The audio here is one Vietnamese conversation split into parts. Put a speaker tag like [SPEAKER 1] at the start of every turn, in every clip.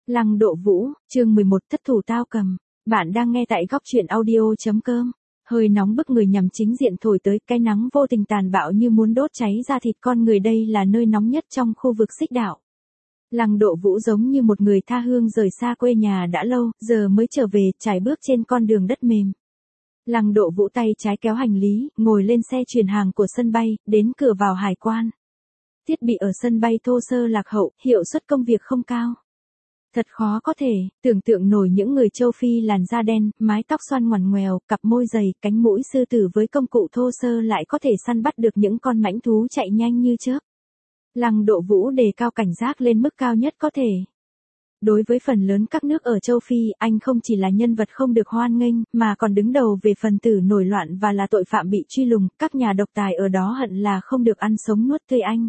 [SPEAKER 1] Lăng Độ Vũ, chương 11 thất thủ tao cầm. Bạn đang nghe tại góc truyện audio.com. Hơi nóng bức người nhằm chính diện thổi tới, cái nắng vô tình tàn bạo như muốn đốt cháy da thịt con người, đây là nơi nóng nhất trong khu vực Xích Đạo. Lăng Độ Vũ giống như một người tha hương rời xa quê nhà đã lâu, giờ mới trở về, trải bước trên con đường đất mềm. Lăng Độ Vũ tay trái kéo hành lý, ngồi lên xe chuyển hàng của sân bay, đến cửa vào hải quan. Thiết bị ở sân bay thô sơ lạc hậu, hiệu suất công việc không cao. Thật khó có thể tưởng tượng nổi những người châu Phi làn da đen, mái tóc xoăn ngoằn ngoèo, cặp môi dày, cánh mũi sư tử với công cụ thô sơ lại có thể săn bắt được những con mãnh thú chạy nhanh như chớp. Lăng Độ Vũ đề cao cảnh giác lên mức cao nhất có thể. Đối với phần lớn các nước ở châu Phi, anh không chỉ là nhân vật không được hoan nghênh, mà còn đứng đầu về phần tử nổi loạn và là tội phạm bị truy lùng, các nhà độc tài ở đó hận là không được ăn sống nuốt tươi anh.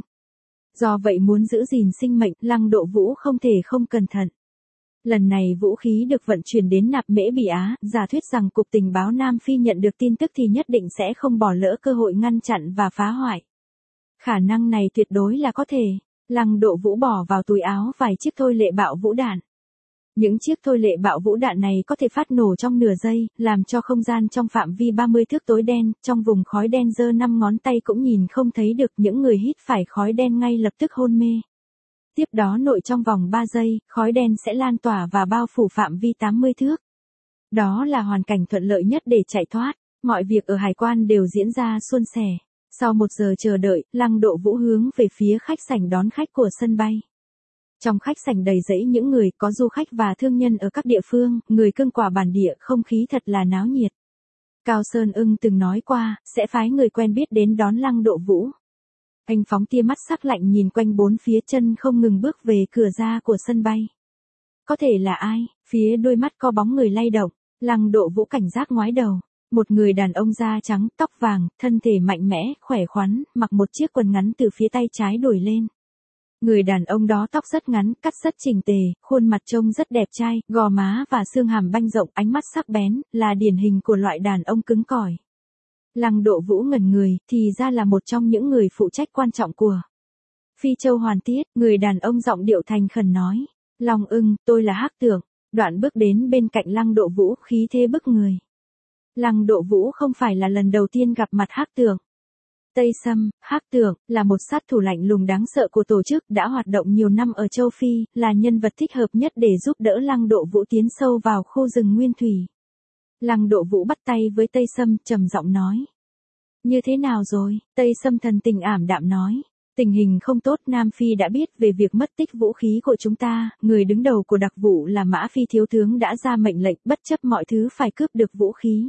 [SPEAKER 1] Do vậy muốn giữ gìn sinh mệnh, Lăng Độ Vũ không thể không cẩn thận. Lần này vũ khí được vận chuyển đến Nạp Mễ Bỉ Á, giả thuyết rằng Cục Tình báo Nam Phi nhận được tin tức thì nhất định sẽ không bỏ lỡ cơ hội ngăn chặn và phá hoại. Khả năng này tuyệt đối là có thể. Lăng Độ Vũ bỏ vào túi áo vài chiếc thôi lệ bạo vũ đạn. Những chiếc thôi lệ bạo vũ đạn này có thể phát nổ trong nửa giây, làm cho không gian trong phạm vi 30 thước tối đen, trong vùng khói đen giơ 5 ngón tay cũng nhìn không thấy được, những người hít phải khói đen ngay lập tức hôn mê. Tiếp đó nội trong vòng 3 giây, khói đen sẽ lan tỏa và bao phủ phạm vi 80 thước. Đó là hoàn cảnh thuận lợi nhất để chạy thoát, mọi việc ở hải quan đều diễn ra suôn sẻ. Sau 1 giờ chờ đợi, Lăng Độ Vũ hướng về phía khách sảnh đón khách của sân bay. Trong khách sảnh đầy rẫy những người, có du khách và thương nhân ở các địa phương, người cương quả bản địa, không khí thật là náo nhiệt. Cao Sơn Ưng từng nói qua, sẽ phái người quen biết đến đón Lăng Độ Vũ. Anh phóng tia mắt sắc lạnh nhìn quanh bốn phía, chân không ngừng bước về cửa ra của sân bay. Có thể là ai? Phía đôi mắt có bóng người lay động. Lăng Độ Vũ cảnh giác ngoái đầu. Một người đàn ông da trắng, tóc vàng, thân thể mạnh mẽ, khỏe khoắn, mặc một chiếc quần ngắn từ phía tay trái đổi lên. Người đàn ông đó tóc rất ngắn, cắt rất chỉnh tề, khuôn mặt trông rất đẹp trai, gò má và xương hàm banh rộng, ánh mắt sắc bén, là điển hình của loại đàn ông cứng cỏi. Lăng Độ Vũ ngẩn người, thì ra là một trong những người phụ trách quan trọng của Phi Châu Hoàn Tiết. Người đàn ông giọng điệu thành khẩn nói, Long Ưng, tôi là Hắc Tưởng. Đoạn bước đến bên cạnh Lăng Độ Vũ, khí thế bức người. Lăng Độ Vũ không phải là lần đầu tiên gặp mặt Hắc Tưởng. Tây Sâm, Hắc Tưởng, là một sát thủ lạnh lùng đáng sợ của tổ chức, đã hoạt động nhiều năm ở châu Phi, là nhân vật thích hợp nhất để giúp đỡ Lăng Độ Vũ tiến sâu vào khu rừng nguyên thủy. Lăng Độ Vũ bắt tay với Tây Sâm, trầm giọng nói. Như thế nào rồi? Tây Sâm thần tình ảm đạm nói. Tình hình không tốt, Nam Phi đã biết về việc mất tích vũ khí của chúng ta, người đứng đầu của đặc vụ là Mã Phi thiếu tướng đã ra mệnh lệnh bất chấp mọi thứ phải cướp được vũ khí.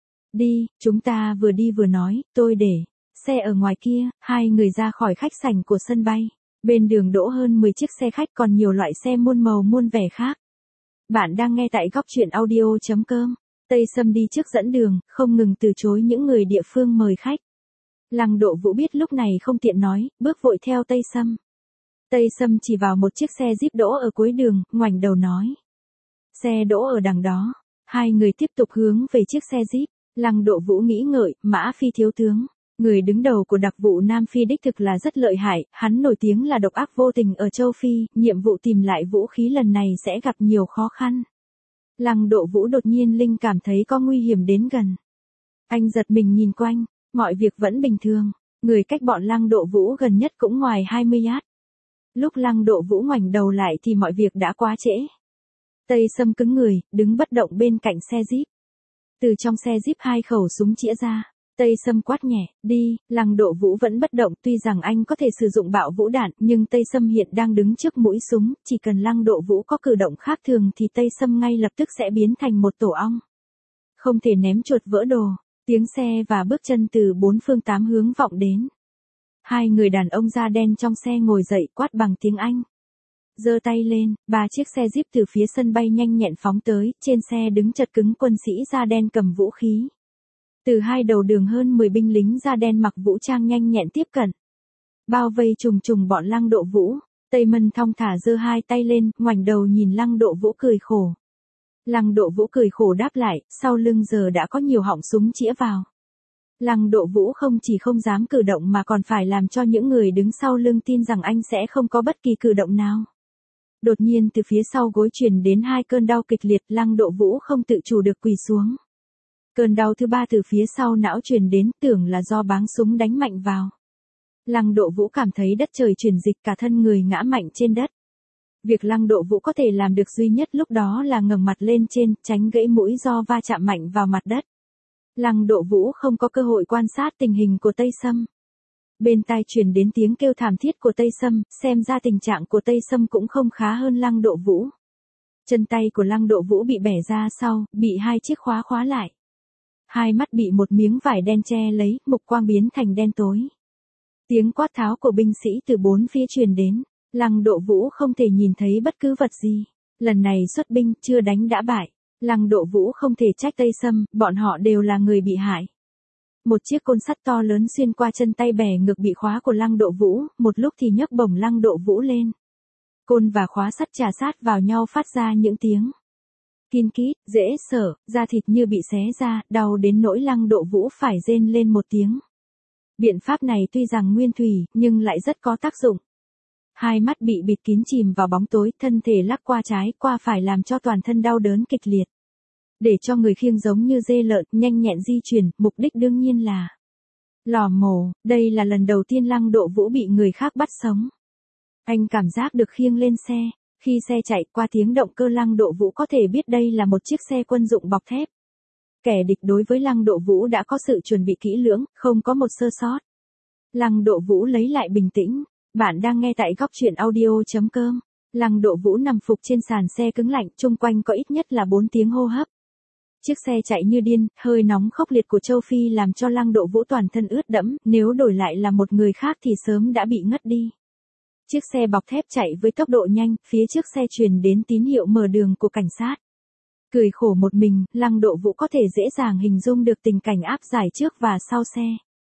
[SPEAKER 1] Đi, chúng ta vừa đi vừa nói, tôi để xe ở ngoài kia. Hai người ra khỏi khách sảnh của sân bay. Bên đường đỗ hơn 10 chiếc xe khách, còn nhiều loại xe muôn màu muôn vẻ khác. Bạn đang nghe tại góc truyện audio.com. Tây Sâm đi trước dẫn đường, không ngừng từ chối những người địa phương mời khách. Lăng Độ Vũ biết lúc này không tiện nói, bước vội theo Tây Sâm. Tây Sâm chỉ vào một chiếc xe Jeep đỗ ở cuối đường, ngoảnh đầu nói. Xe đỗ ở đằng đó. Hai người tiếp tục hướng về chiếc xe Jeep. Lăng Độ Vũ nghĩ ngợi, Mã Phi thiếu tướng, người đứng đầu của đặc vụ Nam Phi đích thực là rất lợi hại, hắn nổi tiếng là độc ác vô tình ở châu Phi, nhiệm vụ tìm lại vũ khí lần này sẽ gặp nhiều khó khăn. Lăng Độ Vũ đột nhiên linh cảm thấy có nguy hiểm đến gần. Anh giật mình nhìn quanh, mọi việc vẫn bình thường, người cách bọn Lăng Độ Vũ gần nhất cũng ngoài 20 yard. Lúc Lăng Độ Vũ ngoảnh đầu lại thì mọi việc đã quá trễ. Tây Sâm cứng người, đứng bất động bên cạnh xe Jeep. Từ trong xe Jeep 2 khẩu súng chĩa ra. Tây Sâm quát nhẹ, đi. Lăng Độ Vũ vẫn bất động, tuy rằng anh có thể sử dụng bạo vũ đạn, nhưng Tây Sâm hiện đang đứng trước mũi súng, chỉ cần Lăng Độ Vũ có cử động khác thường thì Tây Sâm ngay lập tức sẽ biến thành một tổ ong. Không thể ném chuột vỡ đồ. Tiếng xe và bước chân từ 4 phương 8 hướng vọng đến. Hai người đàn ông da đen trong xe ngồi dậy, quát bằng tiếng Anh. Giơ tay lên, 3 chiếc xe Jeep từ phía sân bay nhanh nhẹn phóng tới, trên xe đứng chật cứng quân sĩ da đen cầm vũ khí. Từ hai đầu đường hơn 10 binh lính da đen mặc vũ trang nhanh nhẹn tiếp cận. Bao vây trùng trùng bọn Lăng Độ Vũ. Tây Mân thong thả giơ 2 tay lên, ngoảnh đầu nhìn Lăng Độ Vũ cười khổ. Lăng Độ Vũ cười khổ đáp lại, sau lưng giờ đã có nhiều họng súng chĩa vào. Lăng Độ Vũ không chỉ không dám cử động mà còn phải làm cho những người đứng sau lưng tin rằng anh sẽ không có bất kỳ cử động nào. Đột nhiên từ phía sau gối truyền đến hai cơn đau kịch liệt, Lăng Độ Vũ không tự chủ được quỳ xuống. Cơn đau thứ ba từ phía sau não truyền đến, tưởng là do báng súng đánh mạnh vào. Lăng Độ Vũ cảm thấy đất trời chuyển dịch, cả thân người ngã mạnh trên đất. Việc Lăng Độ Vũ có thể làm được duy nhất lúc đó là ngẩng mặt lên trên, tránh gãy mũi do va chạm mạnh vào mặt đất. Lăng Độ Vũ không có cơ hội quan sát tình hình của Tây Sâm. Bên tai truyền đến tiếng kêu thảm thiết của Tây Sâm, xem ra tình trạng của Tây Sâm cũng không khá hơn Lăng Độ Vũ. Chân tay của Lăng Độ Vũ bị bẻ ra sau, bị hai chiếc khóa khóa lại. Hai mắt bị một miếng vải đen che lấy, mục quang biến thành đen tối. Tiếng quát tháo của binh sĩ từ bốn phía truyền đến, Lăng Độ Vũ không thể nhìn thấy bất cứ vật gì. Lần này xuất binh, chưa đánh đã bại. Lăng Độ Vũ không thể trách Tây Sâm, bọn họ đều là người bị hại. Một chiếc côn sắt to lớn xuyên qua chân tay bẻ ngược bị khóa của Lăng Độ Vũ, một lúc thì nhấc bổng Lăng Độ Vũ lên. Côn và khóa sắt chà sát vào nhau phát ra những tiếng kin kít, dễ sợ, da thịt như bị xé ra, đau đến nỗi Lăng Độ Vũ phải rên lên một tiếng. Biện pháp này tuy rằng nguyên thủy, nhưng lại rất có tác dụng. Hai mắt bị bịt kín chìm vào bóng tối, thân thể lắc qua trái, qua phải làm cho toàn thân đau đớn kịch liệt. Để cho người khiêng giống như dê lợn, nhanh nhẹn di chuyển, mục đích đương nhiên là lò mổ. Đây là lần đầu tiên Lăng Độ Vũ bị người khác bắt sống. Anh cảm giác được khiêng lên xe. Khi xe chạy qua tiếng động cơ, Lăng Độ Vũ có thể biết đây là một chiếc xe quân dụng bọc thép. Kẻ địch đối với Lăng Độ Vũ đã có sự chuẩn bị kỹ lưỡng, không có một sơ sót. Lăng Độ Vũ lấy lại bình tĩnh. Bạn đang nghe tại góc truyện audio.com. Lăng Độ Vũ nằm phục trên sàn xe cứng lạnh, chung quanh có ít nhất là 4 tiếng hô hấp. Chiếc xe chạy như điên, hơi nóng khốc liệt của châu Phi làm cho Lăng Độ Vũ toàn thân ướt đẫm, nếu đổi lại là một người khác thì sớm đã bị ngất đi. Chiếc xe bọc thép chạy với tốc độ nhanh, phía trước xe truyền đến tín hiệu mở đường của cảnh sát. Cười khổ một mình, Lăng Độ Vũ có thể dễ dàng hình dung được tình cảnh áp giải trước và sau xe.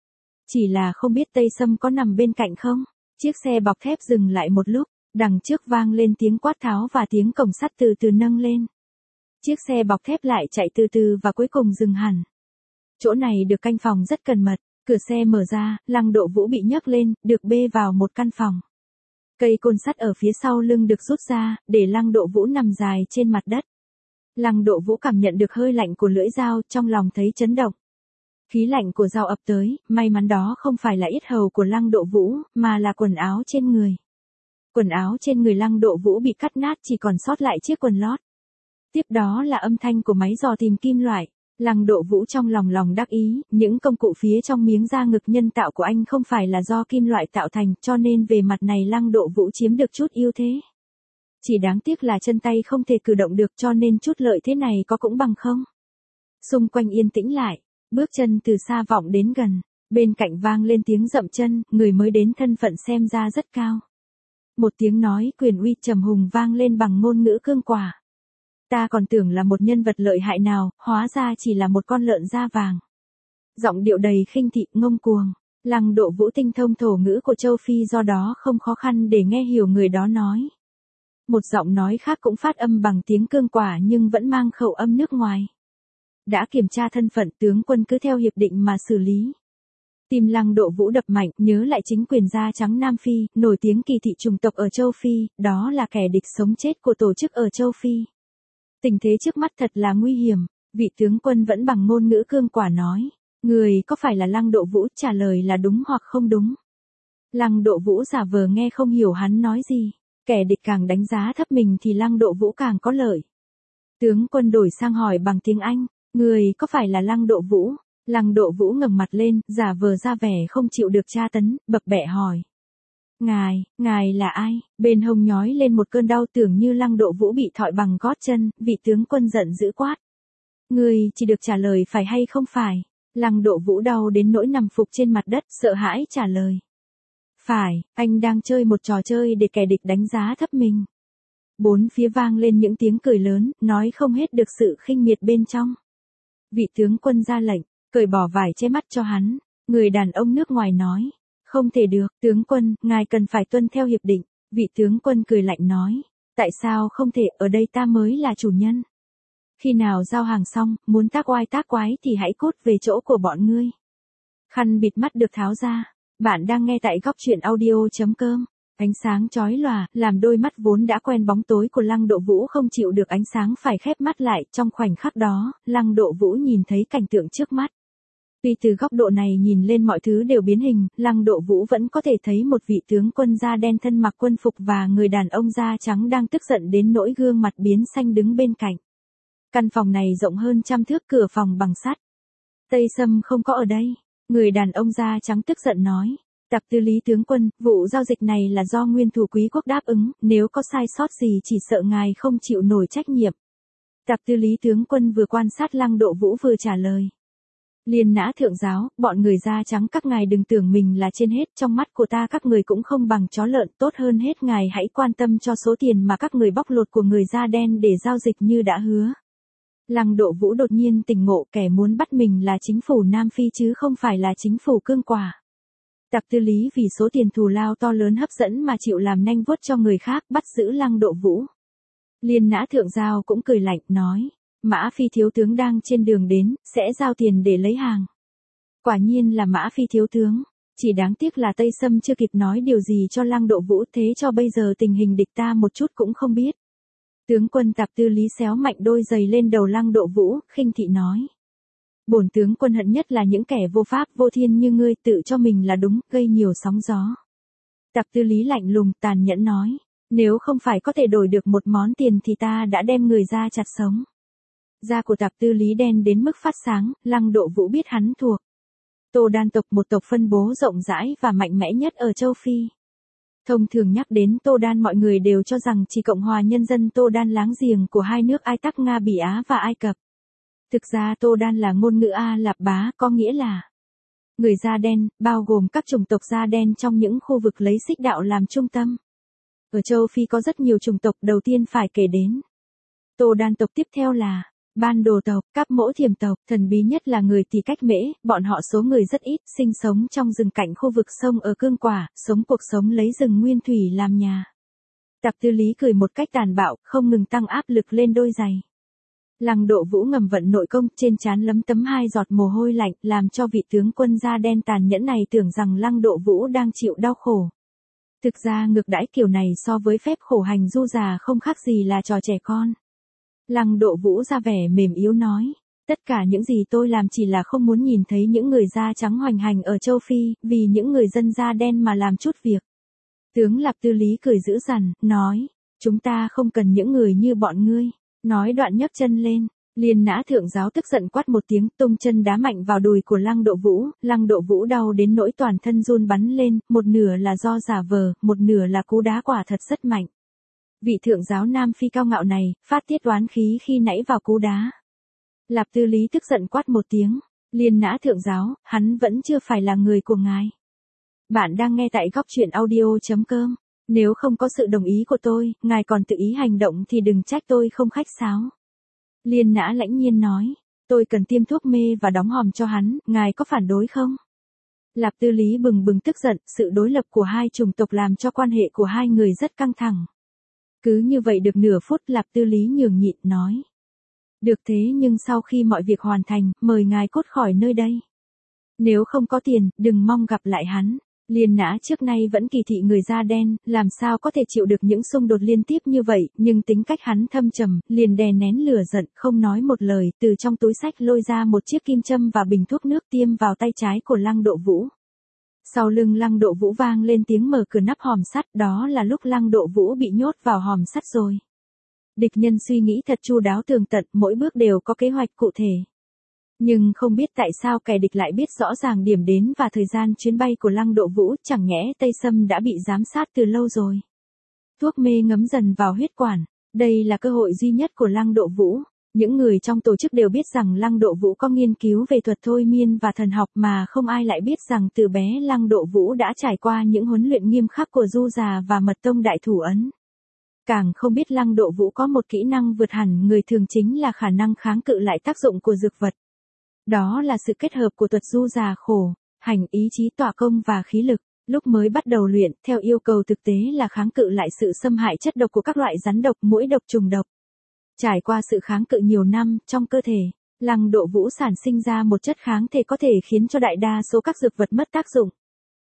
[SPEAKER 1] Chỉ là không biết Tây Sâm có nằm bên cạnh không? Chiếc xe bọc thép dừng lại một lúc, đằng trước vang lên tiếng quát tháo và tiếng cổng sắt từ từ nâng lên. Chiếc xe bọc thép lại chạy từ từ và cuối cùng dừng hẳn. Chỗ này được canh phòng rất cẩn mật, cửa xe mở ra, Lăng Độ Vũ bị nhấc lên, được bê vào một căn phòng. Cây côn sắt ở phía sau lưng được rút ra, để Lăng Độ Vũ nằm dài trên mặt đất. Lăng Độ Vũ cảm nhận được hơi lạnh của lưỡi dao, trong lòng thấy chấn động. Khí lạnh của dao ập tới, may mắn đó không phải là yết hầu của Lăng Độ Vũ, mà là quần áo trên người. Quần áo trên người Lăng Độ Vũ bị cắt nát, chỉ còn sót lại chiếc quần lót. Tiếp đó là âm thanh của máy dò tìm kim loại. Lăng Độ Vũ trong lòng đắc ý, những công cụ phía trong miếng da ngực nhân tạo của anh không phải là do kim loại tạo thành, cho nên về mặt này Lăng Độ Vũ chiếm được chút ưu thế. Chỉ đáng tiếc là chân tay không thể cử động được, cho nên chút lợi thế này có cũng bằng không. Xung quanh yên tĩnh lại, bước chân từ xa vọng đến gần, bên cạnh vang lên tiếng dậm chân, người mới đến thân phận xem ra rất cao. Một tiếng nói quyền uy trầm hùng vang lên bằng ngôn ngữ cương quả. Ta còn tưởng là một nhân vật lợi hại nào, hóa ra chỉ là một con lợn da vàng. Giọng điệu đầy khinh thị, ngông cuồng. Lăng Độ Vũ tinh thông thổ ngữ của châu Phi, do đó không khó khăn để nghe hiểu người đó nói. Một giọng nói khác cũng phát âm bằng tiếng cương quả nhưng vẫn mang khẩu âm nước ngoài. Đã kiểm tra thân phận, tướng quân cứ theo hiệp định mà xử lý. Tim Lăng Độ Vũ đập mạnh, nhớ lại chính quyền da trắng Nam Phi, nổi tiếng kỳ thị chủng tộc ở châu Phi, đó là kẻ địch sống chết của tổ chức ở châu Phi. Tình thế trước mắt thật là nguy hiểm, vị tướng quân vẫn bằng ngôn ngữ cương quả nói. Người có phải là Lăng Độ Vũ? Trả lời là đúng hoặc không đúng. Lăng Độ Vũ giả vờ nghe không hiểu hắn nói gì. Kẻ địch càng đánh giá thấp mình thì Lăng Độ Vũ càng có lợi. Tướng quân đổi sang hỏi bằng tiếng Anh. Người có phải là Lăng Độ Vũ? Lăng Độ Vũ ngẩng mặt lên, giả vờ ra vẻ không chịu được tra tấn, bập bẹ hỏi. Ngài là ai? Bên hông nhói lên một cơn đau, tưởng như Lăng Độ Vũ bị thọi bằng gót chân, vị tướng quân giận dữ quát. Người chỉ được trả lời phải hay không phải. Lăng Độ Vũ đau đến nỗi nằm phục trên mặt đất, sợ hãi trả lời. Phải, anh đang chơi một trò chơi để kẻ địch đánh giá thấp mình. Bốn phía vang lên những tiếng cười lớn, nói không hết được sự khinh miệt bên trong. Vị tướng quân ra lệnh, cởi bỏ vải che mắt cho hắn. Người đàn ông nước ngoài nói. Không thể được, tướng quân, ngài cần phải tuân theo hiệp định. Vị tướng quân cười lạnh nói. Tại sao không thể, ở đây ta mới là chủ nhân. Khi nào giao hàng xong, muốn tác oai tác quái thì hãy cút về chỗ của bọn ngươi. Khăn bịt mắt được tháo ra. Bạn đang nghe tại góc truyện audio.com. Ánh sáng chói lòa, làm đôi mắt vốn đã quen bóng tối của Lăng Độ Vũ không chịu được ánh sáng phải khép mắt lại. Trong khoảnh khắc đó, Lăng Độ Vũ nhìn thấy cảnh tượng trước mắt. Tuy từ góc độ này nhìn lên mọi thứ đều biến hình, Lăng Độ Vũ vẫn có thể thấy một vị tướng quân da đen thân mặc quân phục và người đàn ông da trắng đang tức giận đến nỗi gương mặt biến xanh đứng bên cạnh. Căn phòng này rộng hơn 100 thước, cửa phòng bằng sắt. Tây Sâm không có ở đây. Người đàn ông da trắng tức giận nói. Tạp tư Lý tướng quân, vụ giao dịch này là do nguyên thủ quý quốc đáp ứng, nếu có sai sót gì chỉ sợ ngài không chịu nổi trách nhiệm. Tạp tư Lý tướng quân vừa quan sát Lăng Độ Vũ vừa trả lời. Liên Nã thượng giáo, bọn người da trắng các ngài đừng tưởng mình là trên hết, trong mắt của ta các người cũng không bằng chó lợn, tốt hơn hết ngài hãy quan tâm cho số tiền mà các người bóc lột của người da đen để giao dịch như đã hứa. Lăng Độ Vũ đột nhiên tỉnh ngộ, kẻ muốn bắt mình là chính phủ Nam Phi chứ không phải là chính phủ Cương Quả. Tạp tư Lý vì số tiền thù lao to lớn hấp dẫn mà chịu làm nanh vuốt cho người khác, bắt giữ Lăng Độ Vũ. Liên Nã thượng giao cũng cười lạnh, nói. Mã Phi thiếu tướng đang trên đường đến, sẽ giao tiền để lấy hàng. Quả nhiên là Mã Phi thiếu tướng. Chỉ đáng tiếc là Tây Sâm chưa kịp nói điều gì cho Lăng Độ Vũ, thế cho bây giờ tình hình địch ta một chút cũng không biết. Tướng quân Tạp tư Lý xéo mạnh đôi giày lên đầu Lăng Độ Vũ, khinh thị nói. Bổn tướng quân hận nhất là những kẻ vô pháp vô thiên như ngươi, tự cho mình là đúng, gây nhiều sóng gió. Tạp tư Lý lạnh lùng tàn nhẫn nói. Nếu không phải có thể đổi được một món tiền thì ta đã đem người ra chặt sống. Da của Tạp tư Lý đen đến mức phát sáng, Lăng Độ Vũ biết hắn thuộc Tô Đan tộc, một tộc phân bố rộng rãi và mạnh mẽ nhất ở châu Phi. Thông thường nhắc đến Tô Đan mọi người đều cho rằng chỉ Cộng hòa Nhân dân Tô Đan láng giềng của hai nước Ai Tắc Nga Bỉ Á và Ai Cập. Thực ra Tô Đan là ngôn ngữ A Lạp Bá, có nghĩa là người da đen, bao gồm các chủng tộc da đen trong những khu vực lấy Xích đạo làm trung tâm. Ở châu Phi có rất nhiều chủng tộc, đầu tiên phải kể đến Tô Đan tộc, tiếp theo là Ban Đồ tộc, Cáp Mỗ Thiềm tộc, thần bí nhất là người Tỳ Cách Mễ, bọn họ số người rất ít, sinh sống trong rừng cạnh khu vực sông ở Cương Quả, sống cuộc sống lấy rừng nguyên thủy làm nhà. Tạp tư Lý cười một cách tàn bạo, không ngừng tăng áp lực lên đôi giày. Lăng Độ Vũ ngầm vận nội công, trên trán lấm tấm 2 giọt mồ hôi lạnh, làm cho vị tướng quân da đen tàn nhẫn này tưởng rằng Lăng Độ Vũ đang chịu đau khổ. Thực ra ngược đãi kiểu này so với phép khổ hành du già không khác gì là trò trẻ con. Lăng Độ Vũ ra vẻ mềm yếu nói. Tất cả những gì tôi làm chỉ là không muốn nhìn thấy những người da trắng hoành hành ở châu Phi, vì những người dân da đen mà làm chút việc. Tướng Lạp tư Lý cười dữ dằn, nói. Chúng ta không cần những người như bọn ngươi. Nói đoạn nhấc chân lên. Liên Nã thượng giáo tức giận quát một tiếng, tung chân đá mạnh vào đùi của Lăng Độ Vũ. Lăng Độ Vũ đau đến nỗi toàn thân run bắn lên, một nửa là do giả vờ, một nửa là cú đá quả thật rất mạnh. Vị thượng giáo Nam Phi cao ngạo này, phát tiết oán khí khi nãy vào cú đá. Lạp tư Lý tức giận quát một tiếng. Liên Nã thượng giáo, hắn vẫn chưa phải là người của ngài. Bạn đang nghe tại Góc Truyện Audio.com. Nếu không có sự đồng ý của tôi, ngài còn tự ý hành động thì đừng trách tôi không khách sáo. Liên Nã lãnh nhiên nói. Tôi cần tiêm thuốc mê và đóng hòm cho hắn, ngài có phản đối không? Lạp tư Lý bừng bừng tức giận, sự đối lập của hai chủng tộc làm cho quan hệ của hai người rất căng thẳng. Cứ như vậy được nửa phút, Lạp tư Lý nhường nhịn nói. Được thế, nhưng sau khi mọi việc hoàn thành, mời ngài cút khỏi nơi đây. Nếu không có tiền, đừng mong gặp lại hắn. Liên Nã trước nay vẫn kỳ thị người da đen, làm sao có thể chịu được những xung đột liên tiếp như vậy, nhưng tính cách hắn thâm trầm, liền đè nén lửa giận, không nói một lời, từ trong túi xách lôi ra một chiếc kim châm và bình thuốc nước tiêm vào tay trái của Lăng Độ Vũ. Sau lưng Lăng Độ Vũ vang lên tiếng mở cửa nắp hòm sắt, đó là lúc Lăng Độ Vũ bị nhốt vào hòm sắt rồi. Địch nhân suy nghĩ thật chu đáo tường tận, mỗi bước đều có kế hoạch cụ thể. Nhưng không biết tại sao kẻ địch lại biết rõ ràng điểm đến và thời gian chuyến bay của Lăng Độ Vũ, chẳng nhẽ Tây Sâm đã bị giám sát từ lâu rồi. Thuốc mê ngấm dần vào huyết quản, đây là cơ hội duy nhất của Lăng Độ Vũ. Những người trong tổ chức đều biết rằng Lăng Độ Vũ có nghiên cứu về thuật thôi miên và thần học, mà không ai lại biết rằng từ bé Lăng Độ Vũ đã trải qua những huấn luyện nghiêm khắc của Du Già và Mật Tông Đại Thủ Ấn. Càng không biết Lăng Độ Vũ có một kỹ năng vượt hẳn người thường, chính là khả năng kháng cự lại tác dụng của dược vật. Đó là sự kết hợp của thuật Du Già khổ, hành, ý chí tỏa công và khí lực. Lúc mới bắt đầu luyện, theo yêu cầu thực tế là kháng cự lại sự xâm hại chất độc của các loại rắn độc, muỗi độc, trùng độc. Trải qua sự kháng cự nhiều năm, trong cơ thể, Lăng Độ Vũ sản sinh ra một chất kháng thể có thể khiến cho đại đa số các dược vật mất tác dụng.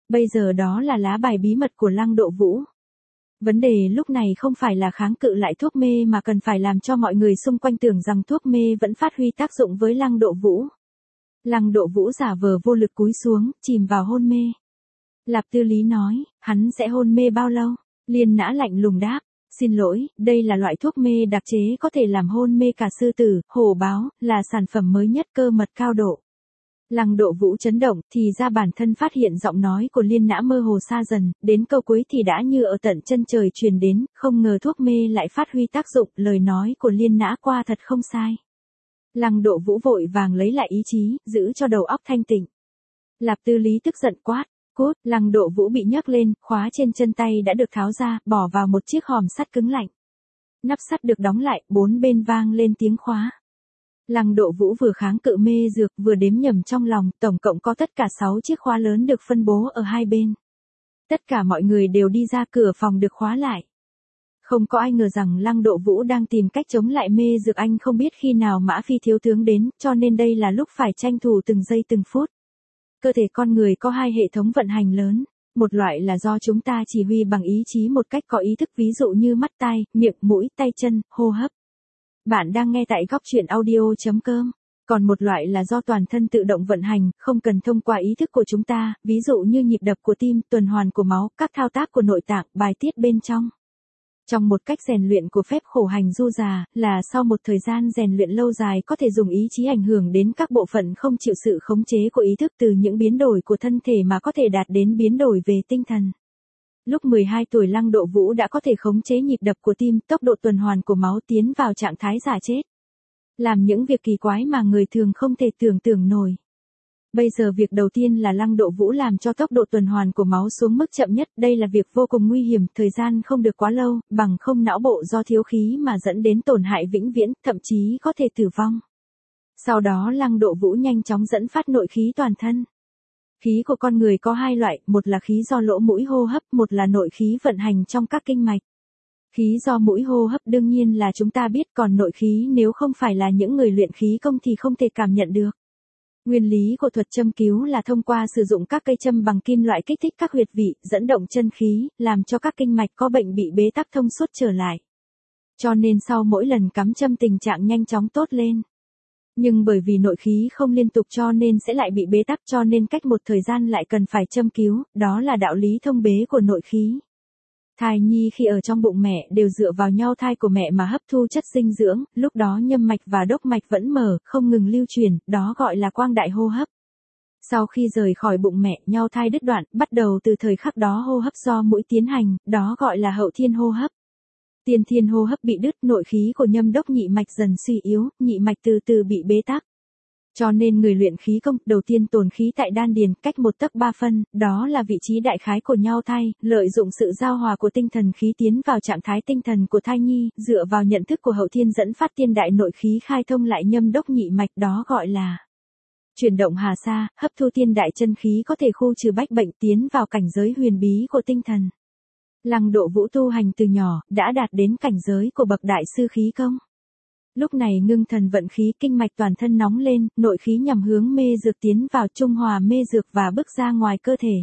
[SPEAKER 1] Bây giờ đó là lá bài bí mật của Lăng Độ Vũ. Vấn đề lúc này không phải là kháng cự lại thuốc mê mà cần phải làm cho mọi người xung quanh tưởng rằng thuốc mê vẫn phát huy tác dụng với Lăng Độ Vũ. Lăng Độ Vũ giả vờ vô lực cúi xuống, chìm vào hôn mê. Lạp Tư Lý nói, hắn sẽ hôn mê bao lâu? Liên Nã lạnh lùng đáp, xin lỗi, đây là loại thuốc mê đặc chế có thể làm hôn mê cả sư tử, hổ báo, là sản phẩm mới nhất cơ mật cao độ. Lăng Độ Vũ chấn động, thì ra bản thân phát hiện giọng nói của Liên Nã mơ hồ xa dần, đến câu cuối thì đã như ở tận chân trời truyền đến, không ngờ thuốc mê lại phát huy tác dụng, lời nói của Liên Nã qua thật không sai. Lăng Độ Vũ vội vàng lấy lại ý chí, giữ cho đầu óc thanh tịnh. Lạp Tư Lý tức giận quát, cút, Lăng Độ Vũ bị nhấc lên, khóa trên chân tay đã được tháo ra, bỏ vào một chiếc hòm sắt cứng lạnh. Nắp sắt được đóng lại, bốn bên vang lên tiếng khóa. Lăng Độ Vũ vừa kháng cự mê dược vừa đếm nhầm trong lòng, tổng cộng có tất cả 6 chiếc khóa lớn được phân bố ở hai bên. Tất cả mọi người đều đi ra cửa phòng được khóa lại. Không có ai ngờ rằng Lăng Độ Vũ đang tìm cách chống lại mê dược, anh không biết khi nào Mã Phi thiếu tướng đến, cho nên đây là lúc phải tranh thủ từng giây từng phút. Cơ thể con người có hai hệ thống vận hành lớn. Một loại là do chúng ta chỉ huy bằng ý chí một cách có ý thức, ví dụ như mắt tai, miệng, mũi, tay chân, hô hấp. Bạn đang nghe tại góc truyện audio.com. Còn một loại là do toàn thân tự động vận hành, không cần thông qua ý thức của chúng ta, ví dụ như nhịp đập của tim, tuần hoàn của máu, các thao tác của nội tạng, bài tiết bên trong. Trong một cách rèn luyện của phép khổ hành du già, là sau một thời gian rèn luyện lâu dài có thể dùng ý chí ảnh hưởng đến các bộ phận không chịu sự khống chế của ý thức, từ những biến đổi của thân thể mà có thể đạt đến biến đổi về tinh thần. Lúc 12 tuổi Lăng Độ Vũ đã có thể khống chế nhịp đập của tim, tốc độ tuần hoàn của máu, tiến vào trạng thái giả chết. Làm những việc kỳ quái mà người thường không thể tưởng tượng nổi. Bây giờ việc đầu tiên là Lăng Độ Vũ làm cho tốc độ tuần hoàn của máu xuống mức chậm nhất, đây là việc vô cùng nguy hiểm, thời gian không được quá lâu, bằng không não bộ do thiếu khí mà dẫn đến tổn hại vĩnh viễn, thậm chí có thể tử vong. Sau đó Lăng Độ Vũ nhanh chóng dẫn phát nội khí toàn thân. Khí của con người có hai loại, một là khí do lỗ mũi hô hấp, một là nội khí vận hành trong các kinh mạch. Khí do mũi hô hấp đương nhiên là chúng ta biết, còn nội khí nếu không phải là những người luyện khí công thì không thể cảm nhận được. Nguyên lý của thuật châm cứu là thông qua sử dụng các cây châm bằng kim loại kích thích các huyệt vị, dẫn động chân khí, làm cho các kinh mạch có bệnh bị bế tắc thông suốt trở lại. Cho nên sau mỗi lần cắm châm tình trạng nhanh chóng tốt lên. Nhưng bởi vì nội khí không liên tục cho nên sẽ lại bị bế tắc, cho nên cách một thời gian lại cần phải châm cứu, đó là đạo lý thông bế của nội khí. Thai nhi khi ở trong bụng mẹ đều dựa vào nhau thai của mẹ mà hấp thu chất dinh dưỡng, lúc đó nhâm mạch và đốc mạch vẫn mở, không ngừng lưu truyền, đó gọi là quang đại hô hấp. Sau khi rời khỏi bụng mẹ, nhau thai đứt đoạn, bắt đầu từ thời khắc đó hô hấp do mũi tiến hành, đó gọi là hậu thiên hô hấp. Tiên thiên hô hấp bị đứt, nội khí của nhâm đốc nhị mạch dần suy yếu, nhị mạch từ từ bị bế tắc. Cho nên người luyện khí công, đầu tiên tồn khí tại đan điền, cách 1 tấc 3 phân, đó là vị trí đại khái của nhau thai, lợi dụng sự giao hòa của tinh thần khí tiến vào trạng thái tinh thần của thai nhi, dựa vào nhận thức của hậu thiên dẫn phát tiên đại nội khí khai thông lại nhâm đốc nhị mạch, đó gọi là chuyển động hà sa, hấp thu tiên đại chân khí có thể khu trừ bách bệnh, tiến vào cảnh giới huyền bí của tinh thần. Lăng Độ Vũ tu hành từ nhỏ, đã đạt đến cảnh giới của bậc đại sư khí công. Lúc này ngưng thần vận khí, kinh mạch toàn thân nóng lên, nội khí nhằm hướng mê dược tiến vào, trung hòa mê dược và bước ra ngoài cơ thể.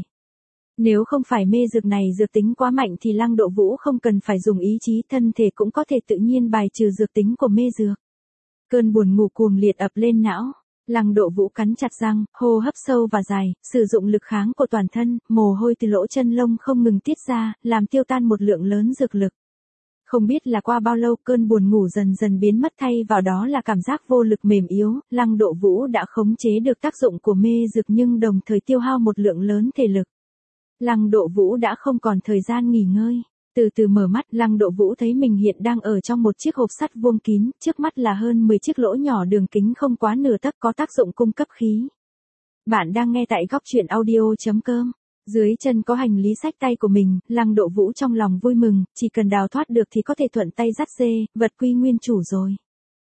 [SPEAKER 1] Nếu không phải mê dược này dược tính quá mạnh thì Lăng Độ Vũ không cần phải dùng ý chí, thân thể cũng có thể tự nhiên bài trừ dược tính của mê dược. Cơn buồn ngủ cuồng liệt ập lên não. Lăng Độ Vũ cắn chặt răng, hô hấp sâu và dài, sử dụng lực kháng của toàn thân, mồ hôi từ lỗ chân lông không ngừng tiết ra, làm tiêu tan một lượng lớn dược lực. Không biết là qua bao lâu, cơn buồn ngủ dần dần biến mất, thay vào đó là cảm giác vô lực mềm yếu. Lăng Độ Vũ đã khống chế được tác dụng của mê dược nhưng đồng thời tiêu hao một lượng lớn thể lực. Lăng Độ Vũ đã không còn thời gian nghỉ ngơi. Từ từ mở mắt, Lăng Độ Vũ thấy mình hiện đang ở trong một chiếc hộp sắt vuông kín, trước mắt là hơn 10 chiếc lỗ nhỏ đường kính không quá nửa tấc có tác dụng cung cấp khí. Bạn đang nghe tại góc truyện audio.com. Dưới chân có hành lý xách tay của mình, Lăng Độ Vũ trong lòng vui mừng, chỉ cần đào thoát được thì có thể thuận tay dắt dê, vật quy nguyên chủ rồi.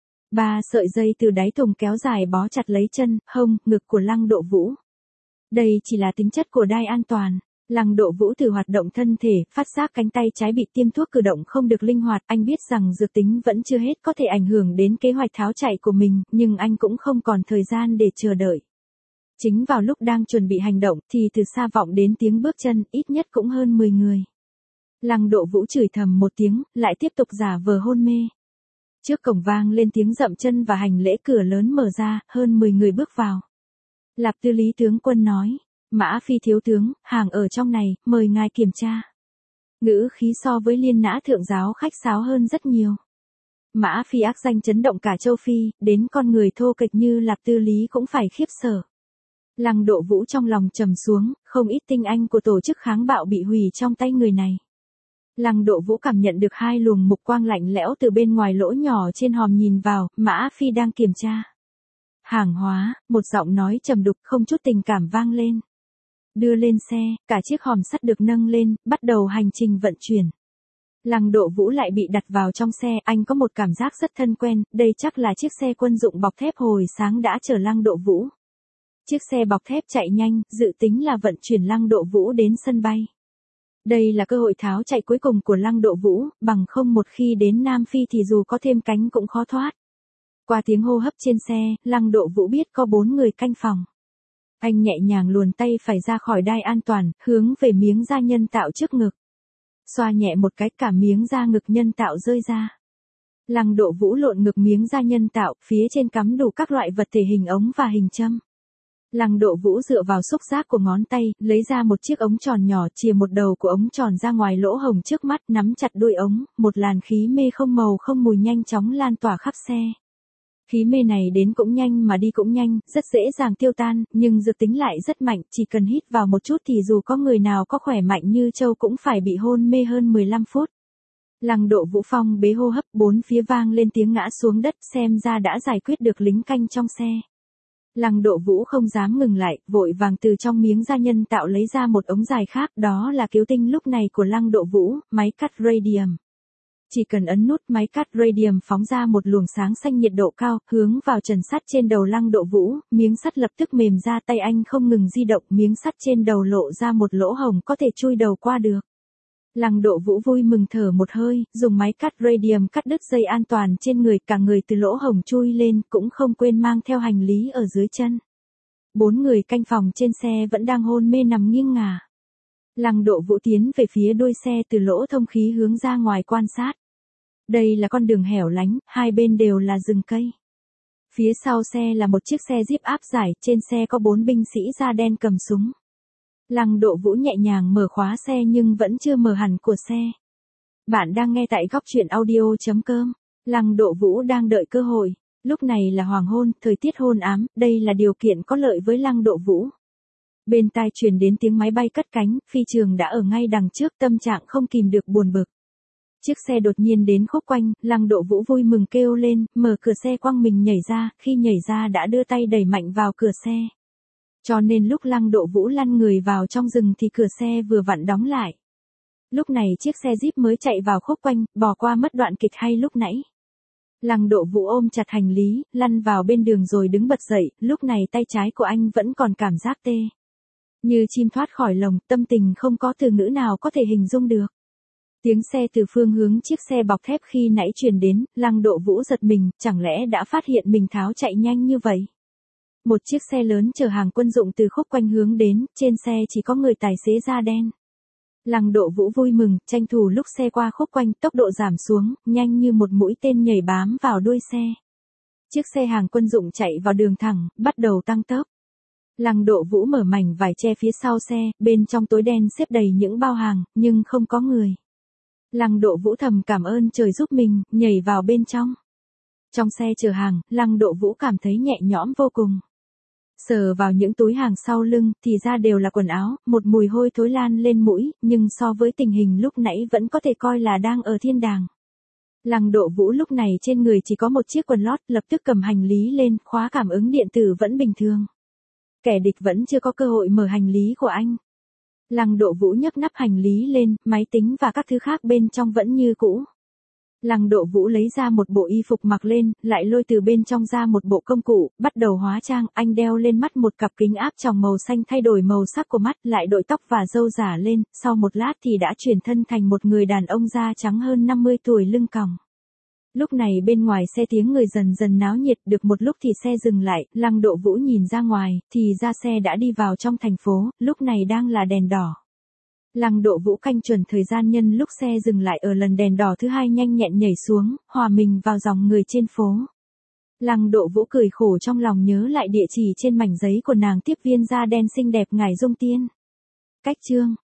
[SPEAKER 1] 3 sợi dây từ đáy thùng kéo dài bó chặt lấy chân, hông, ngực của Lăng Độ Vũ. Đây chỉ là tính chất của đai an toàn. Lăng Độ Vũ thử hoạt động thân thể, phát giác cánh tay trái bị tiêm thuốc, cử động không được linh hoạt, anh biết rằng dược tính vẫn chưa hết, có thể ảnh hưởng đến kế hoạch tháo chạy của mình, nhưng anh cũng không còn thời gian để chờ đợi. Chính vào lúc đang chuẩn bị hành động thì từ xa vọng đến tiếng bước chân, ít nhất cũng hơn 10 người. Lăng Độ Vũ chửi thầm một tiếng, lại tiếp tục giả vờ hôn mê. Trước cổng vang lên tiếng dậm chân và hành lễ, cửa lớn mở ra, hơn 10 người bước vào. Lạp Tư Lý tướng quân nói, Mã Phi thiếu tướng, hàng ở trong này, mời ngài kiểm tra. Ngữ khí so với Liên Nã thượng giáo khách sáo hơn rất nhiều. Mã Phi ác danh chấn động cả châu Phi, đến con người thô kệch như Lạp Tư Lý cũng phải khiếp sợ. Lăng Độ Vũ trong lòng trầm xuống, không ít tinh anh của tổ chức kháng bạo bị hủy trong tay người này. Lăng Độ Vũ cảm nhận được hai luồng mục quang lạnh lẽo từ bên ngoài lỗ nhỏ trên hòm nhìn vào, Mã Phi đang kiểm tra hàng hóa, một giọng nói trầm đục không chút tình cảm vang lên. Đưa lên xe, cả chiếc hòm sắt được nâng lên, bắt đầu hành trình vận chuyển. Lăng Độ Vũ lại bị đặt vào trong xe, anh có một cảm giác rất thân quen, đây chắc là chiếc xe quân dụng bọc thép hồi sáng đã chở Lăng Độ Vũ. Chiếc xe bọc thép chạy nhanh, dự tính là vận chuyển Lăng Độ Vũ đến sân bay. Đây là cơ hội tháo chạy cuối cùng của Lăng Độ Vũ, bằng không một khi đến Nam Phi thì dù có thêm cánh cũng khó thoát. Qua tiếng hô hấp trên xe, Lăng Độ Vũ biết có 4 người canh phòng. Anh nhẹ nhàng luồn tay phải ra khỏi đai an toàn, hướng về miếng da nhân tạo trước ngực. Xoa nhẹ một cái, cả miếng da ngực nhân tạo rơi ra. Lăng Độ Vũ lộn ngực miếng da nhân tạo, phía trên cắm đủ các loại vật thể hình ống và hình châm. Lăng Độ Vũ dựa vào xúc giác của ngón tay, lấy ra một chiếc ống tròn nhỏ, chìa một đầu của ống tròn ra ngoài lỗ hổng trước mắt, nắm chặt đuôi ống, một làn khí mê không màu không mùi nhanh chóng lan tỏa khắp xe. Khí mê này đến cũng nhanh mà đi cũng nhanh, rất dễ dàng tiêu tan, nhưng dược tính lại rất mạnh, chỉ cần hít vào một chút thì dù có người nào có khỏe mạnh như Châu cũng phải bị hôn mê hơn 15 phút. Lăng Độ Vũ phong bế hô hấp, bốn phía vang lên tiếng ngã xuống đất, xem ra đã giải quyết được lính canh trong xe. Lăng Độ Vũ không dám ngừng lại, vội vàng từ trong miếng da nhân tạo lấy ra một ống dài khác, đó là cứu tinh lúc này của Lăng Độ Vũ, máy cắt radium. Chỉ cần ấn nút, máy cắt radium phóng ra một luồng sáng xanh nhiệt độ cao, hướng vào trần sắt trên đầu Lăng Độ Vũ, miếng sắt lập tức mềm ra, tay anh không ngừng di động, miếng sắt trên đầu lộ ra một lỗ hổng có thể chui đầu qua được. Lăng Độ Vũ vui mừng thở một hơi, dùng máy cắt radium cắt đứt dây an toàn trên người, cả người từ lỗ hổng chui lên, cũng không quên mang theo hành lý ở dưới chân. 4 người canh phòng trên xe vẫn đang hôn mê nằm nghiêng ngả. Lăng Độ Vũ tiến về phía đuôi xe, từ lỗ thông khí hướng ra ngoài quan sát. Đây là con đường hẻo lánh, hai bên đều là rừng cây. Phía sau xe là một chiếc xe Jeep áp giải, trên xe có 4 binh sĩ da đen cầm súng. Lăng Độ Vũ nhẹ nhàng mở khóa xe nhưng vẫn chưa mở hẳn của xe. Bạn đang nghe tại góc truyện audio.com. Lăng Độ Vũ đang đợi cơ hội. Lúc này là hoàng hôn, thời tiết hôn ám, đây là điều kiện có lợi với Lăng Độ Vũ. Bên tai truyền đến tiếng máy bay cất cánh, phi trường đã ở ngay đằng trước, tâm trạng không kìm được buồn bực. Chiếc xe đột nhiên đến khúc quanh, Lăng Độ Vũ vui mừng kêu lên, mở cửa xe quăng mình nhảy ra, khi nhảy ra đã đưa tay đẩy mạnh vào cửa xe. Cho nên lúc Lăng Độ Vũ lăn người vào trong rừng thì cửa xe vừa vặn đóng lại. Lúc này chiếc xe Jeep mới chạy vào khúc quanh, bỏ qua mất đoạn kịch hay lúc nãy. Lăng Độ Vũ ôm chặt hành lý, lăn vào bên đường rồi đứng bật dậy, lúc này tay trái của anh vẫn còn cảm giác tê. Như chim thoát khỏi lồng, tâm tình không có từ ngữ nào có thể hình dung được. Tiếng xe từ phương hướng chiếc xe bọc thép khi nãy truyền đến, Lăng Độ Vũ giật mình, chẳng lẽ đã phát hiện mình tháo chạy nhanh như vậy. Một chiếc xe lớn chở hàng quân dụng từ khúc quanh hướng đến, trên xe chỉ có người tài xế da đen. Lăng Độ Vũ vui mừng, tranh thủ lúc xe qua khúc quanh, tốc độ giảm xuống, nhanh như một mũi tên nhảy bám vào đuôi xe. Chiếc xe hàng quân dụng chạy vào đường thẳng, bắt đầu tăng tốc. Lăng Độ Vũ mở mảnh vải che phía sau xe, bên trong tối đen xếp đầy những bao hàng, nhưng không có người. Lăng Độ Vũ thầm cảm ơn trời giúp mình, nhảy vào bên trong. Trong xe chở hàng, Lăng Độ Vũ cảm thấy nhẹ nhõm vô cùng. Sờ vào những túi hàng sau lưng, thì ra đều là quần áo, một mùi hôi thối lan lên mũi, nhưng so với tình hình lúc nãy vẫn có thể coi là đang ở thiên đàng. Lăng Độ Vũ lúc này trên người chỉ có một chiếc quần lót, lập tức cầm hành lý lên, khóa cảm ứng điện tử vẫn bình thường. Kẻ địch vẫn chưa có cơ hội mở hành lý của anh. Lăng Độ Vũ nhấc nắp hành lý lên, máy tính và các thứ khác bên trong vẫn như cũ. Lăng Độ Vũ lấy ra một bộ y phục mặc lên, lại lôi từ bên trong ra một bộ công cụ, bắt đầu hóa trang, anh đeo lên mắt một cặp kính áp tròng màu xanh thay đổi màu sắc của mắt, lại đội tóc và râu giả lên, sau một lát thì đã chuyển thân thành một người đàn ông da trắng hơn 50 tuổi lưng còng. Lúc này bên ngoài xe tiếng người dần dần náo nhiệt, được một lúc thì xe dừng lại, Lăng Độ Vũ nhìn ra ngoài, thì ra xe đã đi vào trong thành phố, lúc này đang là đèn đỏ. Lăng Độ Vũ canh chuẩn thời gian nhân lúc xe dừng lại ở lần đèn đỏ thứ hai nhanh nhẹn nhảy xuống, hòa mình vào dòng người trên phố. Lăng Độ Vũ cười khổ trong lòng nhớ lại địa chỉ trên mảnh giấy của nàng tiếp viên da đen xinh đẹp Ngải Dung Tiên. Cách chương